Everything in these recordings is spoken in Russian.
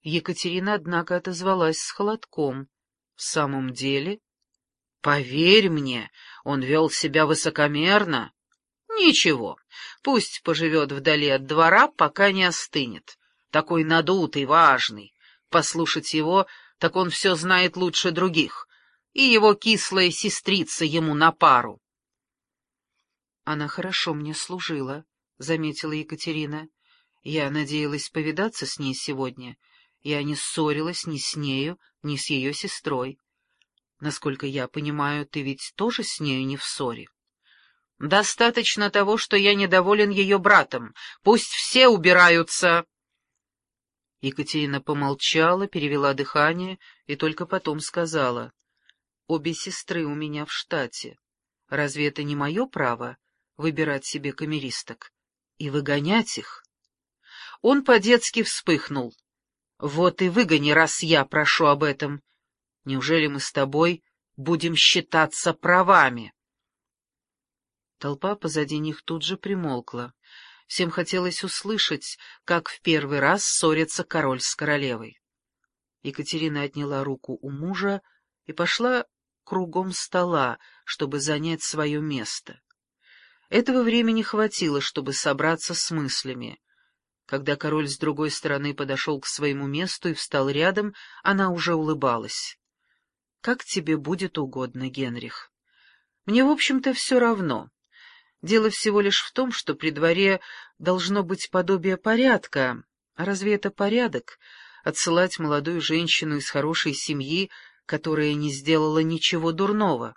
Екатерина, однако, отозвалась с холодком. — В самом деле? — Поверь мне, он вел себя высокомерно. — Ничего, пусть поживет вдали от двора, пока не остынет. Такой надутый, важный. Послушать его, так он все знает лучше других. И его кислая сестрица ему на пару. — Она хорошо мне служила, — заметила Екатерина. Я надеялась повидаться с ней сегодня. Я не ссорилась ни с нею, ни с ее сестрой. Насколько я понимаю, ты ведь тоже с нею не в ссоре? Достаточно того, что я недоволен ее братом. Пусть все убираются. Екатерина помолчала, перевела дыхание и только потом сказала: обе сестры у меня в штате. Разве это не мое право выбирать себе камеристок и выгонять их? Он по-детски вспыхнул. Вот и выгони, раз я прошу об этом. Неужели мы с тобой будем считаться правами? Толпа позади них тут же примолкла. Всем хотелось услышать, как в первый раз ссорится король с королевой. Екатерина отняла руку у мужа и пошла кругом стола, чтобы занять свое место. Этого времени хватило, чтобы собраться с мыслями. Когда король с другой стороны подошел к своему месту и встал рядом, она уже улыбалась. — Как тебе будет угодно, Генрих. Мне, в общем-то, все равно. Дело всего лишь в том, что при дворе должно быть подобие порядка. А разве это порядок — отсылать молодую женщину из хорошей семьи, которая не сделала ничего дурного?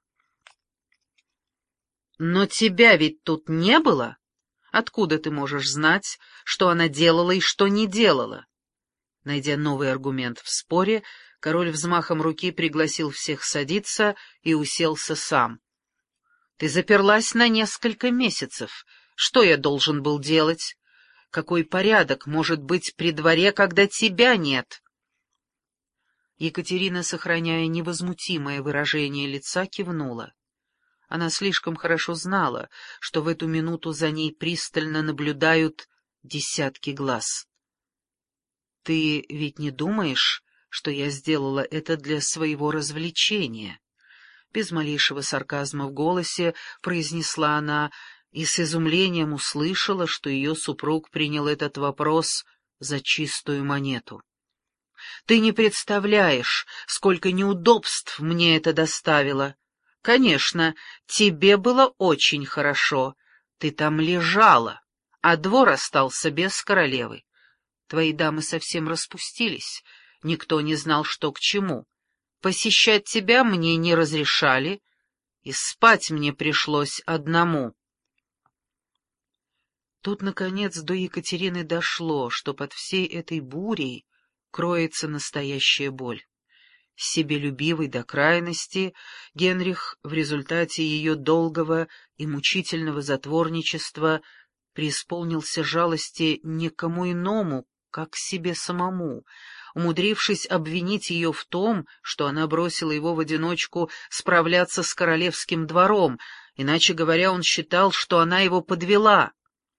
— Но тебя ведь тут не было? Откуда ты можешь знать, что она делала и что не делала? Найдя новый аргумент в споре, король взмахом руки пригласил всех садиться и уселся сам. — Ты заперлась на несколько месяцев. Что я должен был делать? Какой порядок может быть при дворе, когда тебя нет? Екатерина, сохраняя невозмутимое выражение лица, кивнула. Она слишком хорошо знала, что в эту минуту за ней пристально наблюдают десятки глаз. — Ты ведь не думаешь, что я сделала это для своего развлечения? Без малейшего сарказма в голосе произнесла она и с изумлением услышала, что ее супруг принял этот вопрос за чистую монету. — Ты не представляешь, сколько неудобств мне это доставило. Конечно, тебе было очень хорошо. Ты там лежала, а двор остался без королевы. Твои дамы совсем распустились, никто не знал, что к чему. Посещать тебя мне не разрешали, и спать мне пришлось одному. Тут, наконец, до Екатерины дошло, что под всей этой бурей кроется настоящая боль. Себелюбивый до крайности, Генрих в результате ее долгого и мучительного затворничества преисполнился жалости не к кому иному, как к себе самому, умудрившись обвинить ее в том, что она бросила его в одиночку справляться с королевским двором, иначе говоря, он считал, что она его подвела.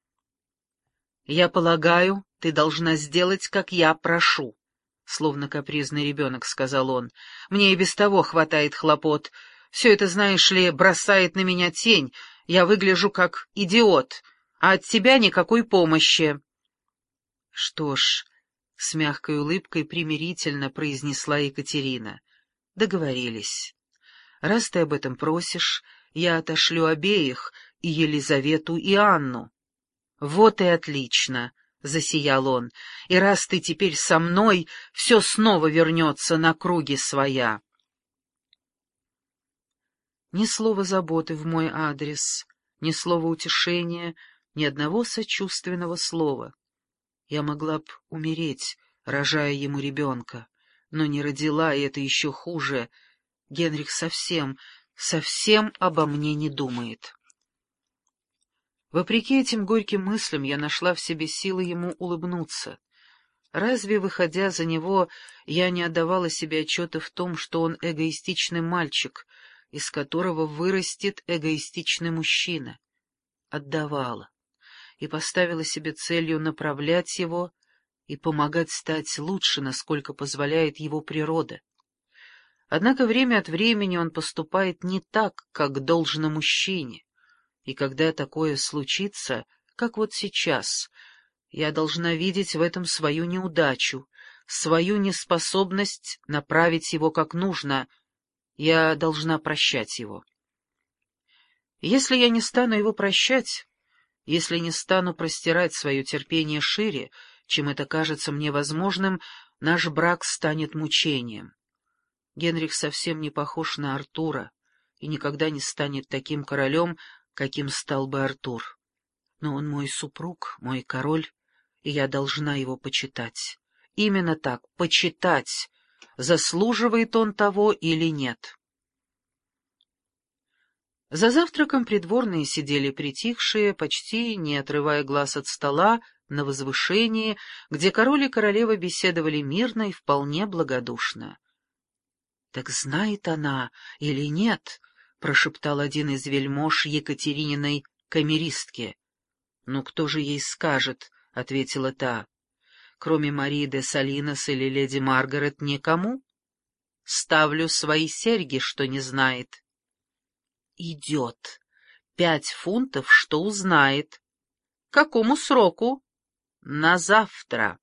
«Я полагаю, ты должна сделать, как я прошу», — словно капризный ребенок сказал он. «Мне и без того хватает хлопот. Все это, знаешь ли, бросает на меня тень. Я выгляжу как идиот, а от тебя никакой помощи». «Что ж», — с мягкой улыбкой примирительно произнесла Екатерина, — «договорились. Раз ты об этом просишь, я отошлю обеих, и Елизавету, и Анну». «Вот и отлично», — засиял он, — «и раз ты теперь со мной, все снова вернется на круги своя». Ни слова заботы в мой адрес, ни слова утешения, ни одного сочувственного слова. Я могла б умереть, рожая ему ребенка, но не родила, и это еще хуже. Генрих совсем обо мне не думает. Вопреки этим горьким мыслям я нашла в себе силы ему улыбнуться. Разве, выходя за него, я не отдавала себе отчета в том, что он эгоистичный мальчик, из которого вырастет эгоистичный мужчина? Отдавала. И поставила себе целью направлять его и помогать стать лучше, насколько позволяет его природа. Однако время от времени он поступает не так, как должно мужчине, и когда такое случится, как вот сейчас, я должна видеть в этом свою неудачу, свою неспособность направить его как нужно, я должна прощать его. Если я не стану его прощать, если не стану простирать свое терпение шире, чем это кажется мне возможным, наш брак станет мучением. Генрих совсем не похож на Артура и никогда не станет таким королем, каким стал бы Артур. Но он мой супруг, мой король, и я должна его почитать. Именно так, почитать, заслуживает он того или нет. За завтраком придворные сидели притихшие, почти не отрывая глаз от стола, на возвышении, где король и королева беседовали мирно и вполне благодушно. — Так знает она или нет? — прошептал один из вельмож Екатерининой камеристке. — Ну, кто же ей скажет? — ответила та. — Кроме Марии де Салинос или леди Маргарет никому? Ставлю свои серьги, что не знает. — Идет. 5 фунтов, что узнает. — Какому сроку? — На завтра.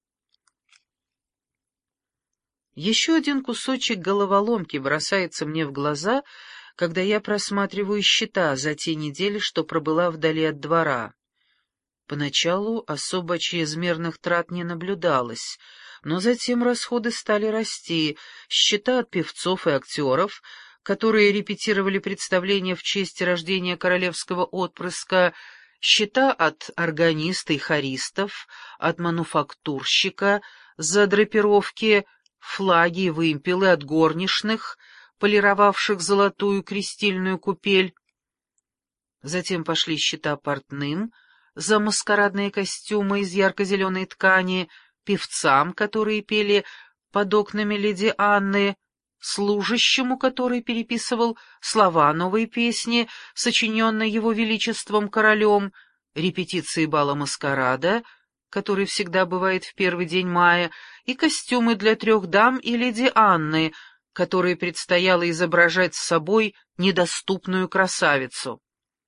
Еще один кусочек головоломки бросается мне в глаза, когда я просматриваю счета за те недели, что пробыла вдали от двора. Поначалу особо чрезмерных трат не наблюдалось, но затем расходы стали расти, счета от певцов и актеров, которые репетировали представления в честь рождения королевского отпрыска, счета от органиста и хористов, от мануфактурщика за драпировки, флаги и вымпелы от горничных, полировавших золотую крестильную купель. Затем пошли счета портным за маскарадные костюмы из ярко-зеленой ткани, певцам, которые пели под окнами леди Анны, служащему, который переписывал слова новой песни, сочиненной его величеством королем, репетиции бала маскарада, который всегда бывает в первый день мая, и костюмы для 3 дам и леди Анны, которой предстояло изображать с собой недоступную красавицу.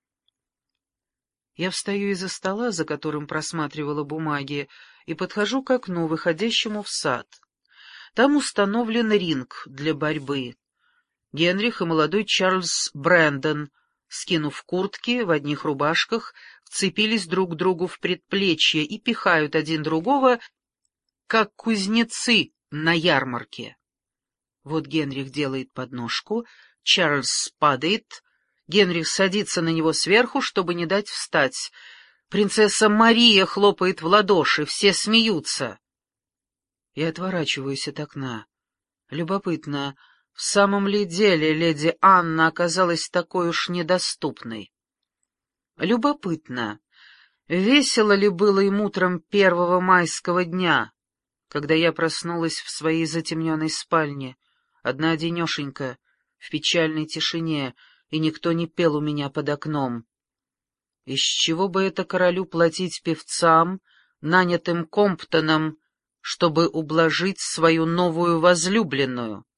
Я встаю из-за стола, за которым просматривала бумаги, и подхожу к окну, выходящему в сад. Там установлен ринг для борьбы. Генрих и молодой Чарльз Брэндон, скинув куртки, в одних рубашках, вцепились друг к другу в предплечья и пихают один другого, как кузнецы на ярмарке. Вот Генрих делает подножку, Чарльз падает, Генрих садится на него сверху, чтобы не дать встать. Принцесса Мария хлопает в ладоши, все смеются. Я отворачиваюсь от окна. Любопытно, в самом ли деле леди Анна оказалась такой уж недоступной? Любопытно, весело ли было им утром 1 майского дня, когда я проснулась в своей затемненной спальне, одна-одинешенька, в печальной тишине, и никто не пел у меня под окном. Из чего бы это королю платить певцам, нанятым Комптоном, чтобы ублажить свою новую возлюбленную?